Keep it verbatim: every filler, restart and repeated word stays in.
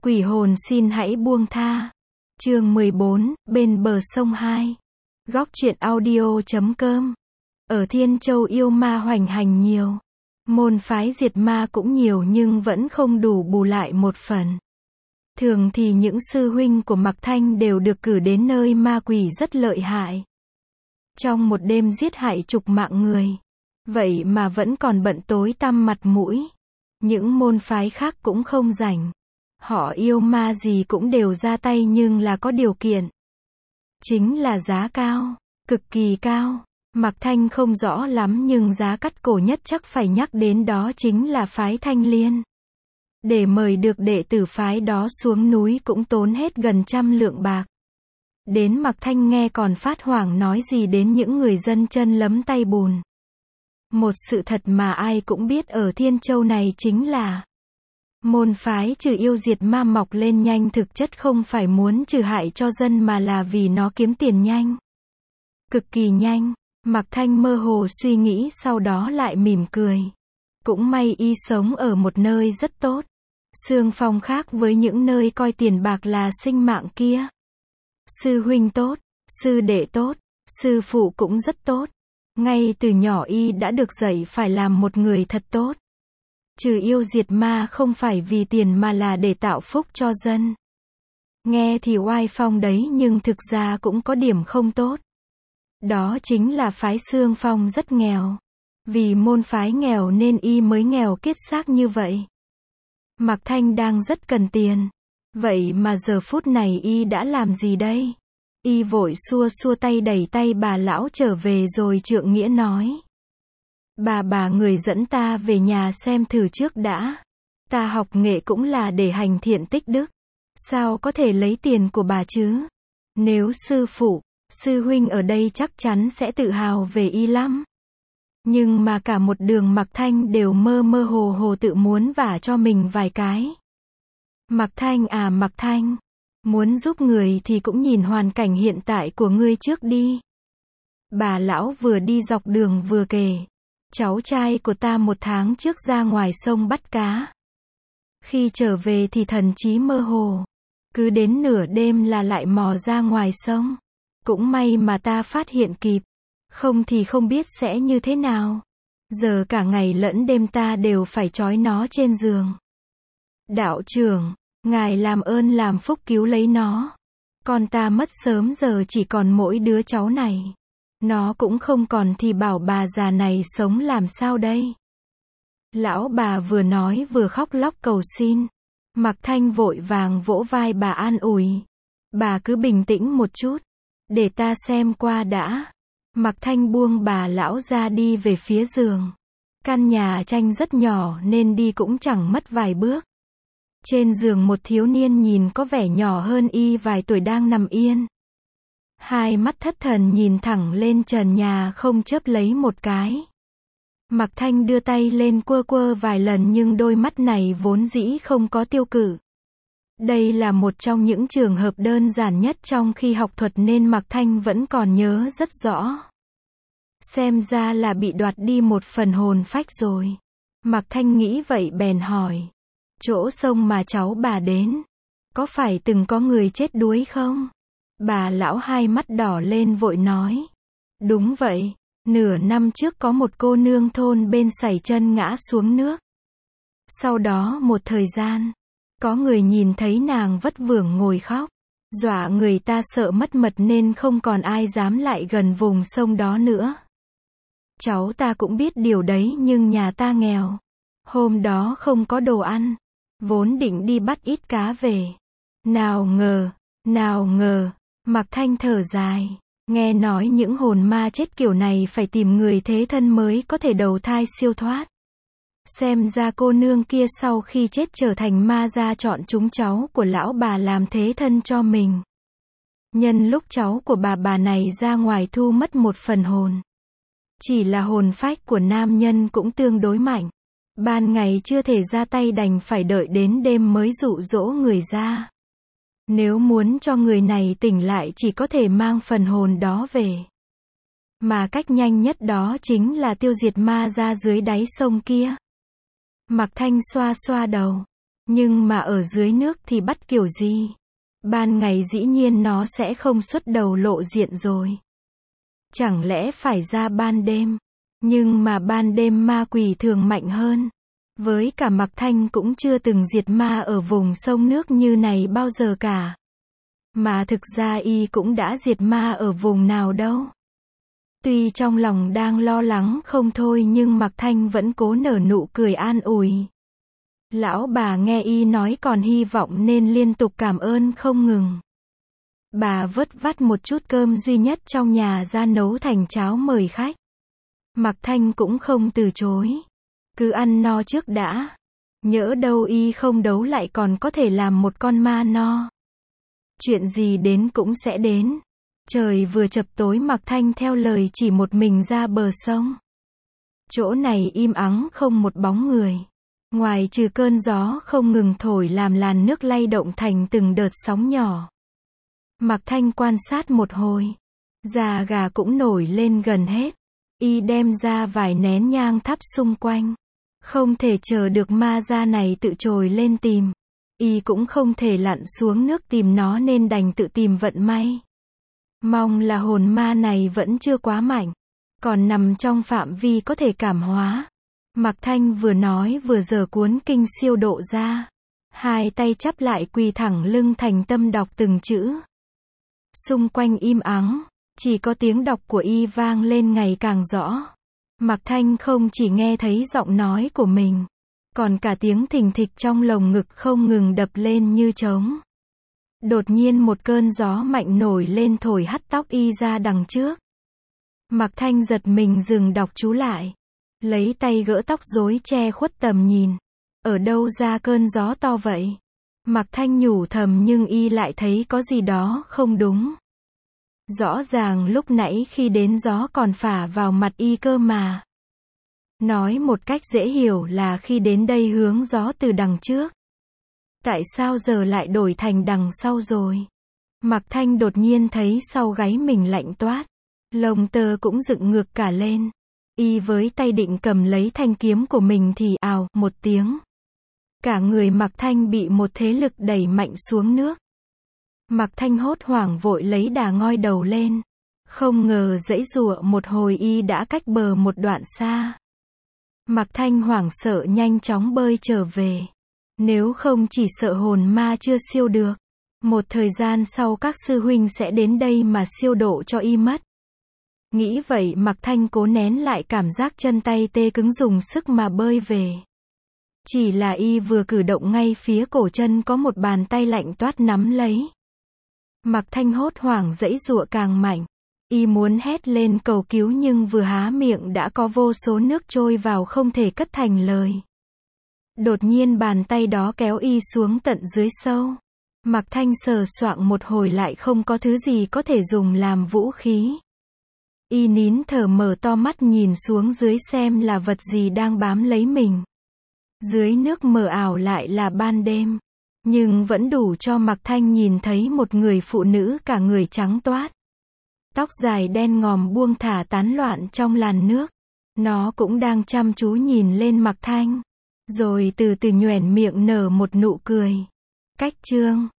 Quỷ hồn xin hãy buông tha. Chương mười bốn, bên bờ sông hai. Góc truyện audio chấm com. Ở Thiên Châu yêu ma hoành hành nhiều. Môn phái diệt ma cũng nhiều nhưng vẫn không đủ bù lại một phần. Thường thì những sư huynh của Mạc Thanh đều được cử đến nơi ma quỷ rất lợi hại. Trong một đêm giết hại chục mạng người. Vậy mà vẫn còn bận tối tăm mặt mũi. Những môn phái khác cũng không rảnh. Họ yêu ma gì cũng đều ra tay nhưng là có điều kiện. Chính là giá cao, cực kỳ cao. Mạc Thanh không rõ lắm nhưng giá cắt cổ nhất chắc phải nhắc đến đó chính là phái Thanh Liên. Để mời được đệ tử phái đó xuống núi cũng tốn hết gần trăm lượng bạc. Đến Mạc Thanh nghe còn phát hoảng nói gì đến những người dân chân lấm tay bùn. Một sự thật mà ai cũng biết ở Thiên Châu này chính là môn phái trừ yêu diệt ma mọc lên nhanh thực chất không phải muốn trừ hại cho dân mà là vì nó kiếm tiền nhanh. Cực kỳ nhanh. Mạc Thanh mơ hồ suy nghĩ sau đó lại mỉm cười. Cũng may y sống ở một nơi rất tốt. Xương Phong khác với những nơi coi tiền bạc là sinh mạng kia. Sư huynh tốt, sư đệ tốt, sư phụ cũng rất tốt. Ngay từ nhỏ y đã được dạy phải làm một người thật tốt. Trừ yêu diệt ma không phải vì tiền mà là để tạo phúc cho dân. Nghe thì oai phong đấy nhưng thực ra cũng có điểm không tốt. Đó chính là phái Xương Phong rất nghèo. Vì môn phái nghèo nên y mới nghèo kiết xác như vậy. Mạc Thanh đang rất cần tiền. Vậy mà giờ phút này y đã làm gì đây? Y vội xua xua tay đẩy tay bà lão trở về rồi trượng nghĩa nói. Bà bà người dẫn ta về nhà xem thử trước đã. Ta học nghệ cũng là để hành thiện tích đức. Sao có thể lấy tiền của bà chứ? Nếu sư phụ, sư huynh ở đây chắc chắn sẽ tự hào về y lắm. Nhưng mà cả một đường Mạc Thanh đều mơ mơ hồ hồ tự muốn vả cho mình vài cái. Mạc Thanh à Mạc Thanh, muốn giúp người thì cũng nhìn hoàn cảnh hiện tại của ngươi trước đi. Bà lão vừa đi dọc đường vừa kể. Cháu trai của ta một tháng trước ra ngoài sông bắt cá. Khi trở về thì thần trí mơ hồ. Cứ đến nửa đêm là lại mò ra ngoài sông. Cũng may mà ta phát hiện kịp. Không thì không biết sẽ như thế nào. Giờ cả ngày lẫn đêm ta đều phải trói nó trên giường. Đạo trưởng, ngài làm ơn làm phúc cứu lấy nó. Con ta mất sớm giờ chỉ còn mỗi đứa cháu này. Nó cũng không còn thì bảo bà già này sống làm sao đây? Lão bà vừa nói vừa khóc lóc cầu xin. Mạc Thanh vội vàng vỗ vai bà an ủi. Bà cứ bình tĩnh một chút. Để ta xem qua đã. Mạc Thanh buông bà lão ra đi về phía giường. Căn nhà tranh rất nhỏ nên đi cũng chẳng mất vài bước. Trên giường một thiếu niên nhìn có vẻ nhỏ hơn y vài tuổi đang nằm yên. Hai mắt thất thần nhìn thẳng lên trần nhà không chớp lấy một cái. Mạc Thanh đưa tay lên quơ quơ vài lần nhưng đôi mắt này vốn dĩ không có tiêu cự. Đây là một trong những trường hợp đơn giản nhất trong khi học thuật nên Mạc Thanh vẫn còn nhớ rất rõ. Xem ra là bị đoạt đi một phần hồn phách rồi. Mạc Thanh nghĩ vậy bèn hỏi. Chỗ sông mà cháu bà đến, có phải từng có người chết đuối không? Bà lão hai mắt đỏ lên vội nói. Đúng vậy, nửa năm trước có một cô nương thôn bên sảy chân ngã xuống nước. Sau đó một thời gian, có người nhìn thấy nàng vất vưởng ngồi khóc. Dọa người ta sợ mất mật nên không còn ai dám lại gần vùng sông đó nữa. Cháu ta cũng biết điều đấy nhưng nhà ta nghèo. Hôm đó không có đồ ăn. Vốn định đi bắt ít cá về. Nào ngờ, nào ngờ. Mạc Thanh thở dài. Nghe nói những hồn ma chết kiểu này phải tìm người thế thân mới có thể đầu thai siêu thoát. Xem ra cô nương kia sau khi chết trở thành ma ra chọn chúng cháu của lão bà làm thế thân cho mình. Nhân lúc cháu của bà bà này ra ngoài thu mất một phần hồn. Chỉ là hồn phách của nam nhân cũng tương đối mạnh. Ban ngày chưa thể ra tay đành phải đợi đến đêm mới dụ dỗ người ra. Nếu muốn cho người này tỉnh lại chỉ có thể mang phần hồn đó về. Mà cách nhanh nhất đó chính là tiêu diệt ma ra dưới đáy sông kia. Mạc Thanh xoa xoa đầu. Nhưng mà ở dưới nước thì bắt kiểu gì? Ban ngày dĩ nhiên nó sẽ không xuất đầu lộ diện rồi. Chẳng lẽ phải ra ban đêm? Nhưng mà ban đêm ma quỷ thường mạnh hơn. Với cả Mạc Thanh cũng chưa từng diệt ma ở vùng sông nước như này bao giờ cả. Mà thực ra y cũng đã diệt ma ở vùng nào đâu. Tuy trong lòng đang lo lắng không thôi nhưng Mạc Thanh vẫn cố nở nụ cười an ủi. Lão bà nghe y nói còn hy vọng nên liên tục cảm ơn không ngừng. Bà vớt vát một chút cơm duy nhất trong nhà ra nấu thành cháo mời khách. Mạc Thanh cũng không từ chối. Cứ ăn no trước đã. Nhỡ đâu y không đấu lại còn có thể làm một con ma no. Chuyện gì đến cũng sẽ đến. Trời vừa chập tối Mạc Thanh theo lời chỉ một mình ra bờ sông. Chỗ này im ắng không một bóng người. Ngoài trừ cơn gió không ngừng thổi làm làn nước lay động thành từng đợt sóng nhỏ. Mạc Thanh quan sát một hồi. Già gà cũng nổi lên gần hết. Y đem ra vài nén nhang thắp xung quanh. Không thể chờ được ma da này tự trồi lên tìm. Y cũng không thể lặn xuống nước tìm nó nên đành tự tìm vận may. Mong là hồn ma này vẫn chưa quá mạnh. Còn nằm trong phạm vi có thể cảm hóa. Mạc Thanh vừa nói vừa giở cuốn kinh siêu độ ra. Hai tay chắp lại quỳ thẳng lưng thành tâm đọc từng chữ. Xung quanh im ắng. Chỉ có tiếng đọc của y vang lên ngày càng rõ. Mạc Thanh không chỉ nghe thấy giọng nói của mình. Còn cả tiếng thình thịch trong lồng ngực không ngừng đập lên như trống. Đột nhiên một cơn gió mạnh nổi lên thổi hắt tóc y ra đằng trước. Mạc Thanh giật mình dừng đọc chú lại. Lấy tay gỡ tóc rối che khuất tầm nhìn. Ở đâu ra cơn gió to vậy? Mạc Thanh nhủ thầm nhưng y lại thấy có gì đó không đúng. Rõ ràng lúc nãy khi đến gió còn phả vào mặt y cơ mà. Nói một cách dễ hiểu là khi đến đây hướng gió từ đằng trước. Tại sao giờ lại đổi thành đằng sau rồi? Mạc Thanh đột nhiên thấy sau gáy mình lạnh toát. Lông tơ cũng dựng ngược cả lên. Y với tay định cầm lấy thanh kiếm của mình thì ào, một tiếng. Cả người Mạc Thanh bị một thế lực đẩy mạnh xuống nước. Mạc Thanh hốt hoảng vội lấy đà ngoi đầu lên. Không ngờ giãy giụa một hồi y đã cách bờ một đoạn xa. Mạc Thanh hoảng sợ nhanh chóng bơi trở về. Nếu không chỉ sợ hồn ma chưa siêu được. Một thời gian sau các sư huynh sẽ đến đây mà siêu độ cho y mất. Nghĩ vậy Mạc Thanh cố nén lại cảm giác chân tay tê cứng dùng sức mà bơi về. Chỉ là y vừa cử động ngay phía cổ chân có một bàn tay lạnh toát nắm lấy. Mạc Thanh hốt hoảng giãy giụa càng mạnh. Y muốn hét lên cầu cứu nhưng vừa há miệng đã có vô số nước trôi vào không thể cất thành lời. Đột nhiên bàn tay đó kéo y xuống tận dưới sâu. Mạc Thanh sờ soạng một hồi lại không có thứ gì có thể dùng làm vũ khí. Y nín thở mở to mắt nhìn xuống dưới xem là vật gì đang bám lấy mình. Dưới nước mờ ảo lại là ban đêm. Nhưng vẫn đủ cho Mạc Thanh nhìn thấy một người phụ nữ cả người trắng toát. Tóc dài đen ngòm buông thả tán loạn trong làn nước. Nó cũng đang chăm chú nhìn lên Mạc Thanh. Rồi từ từ nhoẻn miệng nở một nụ cười. Cách chương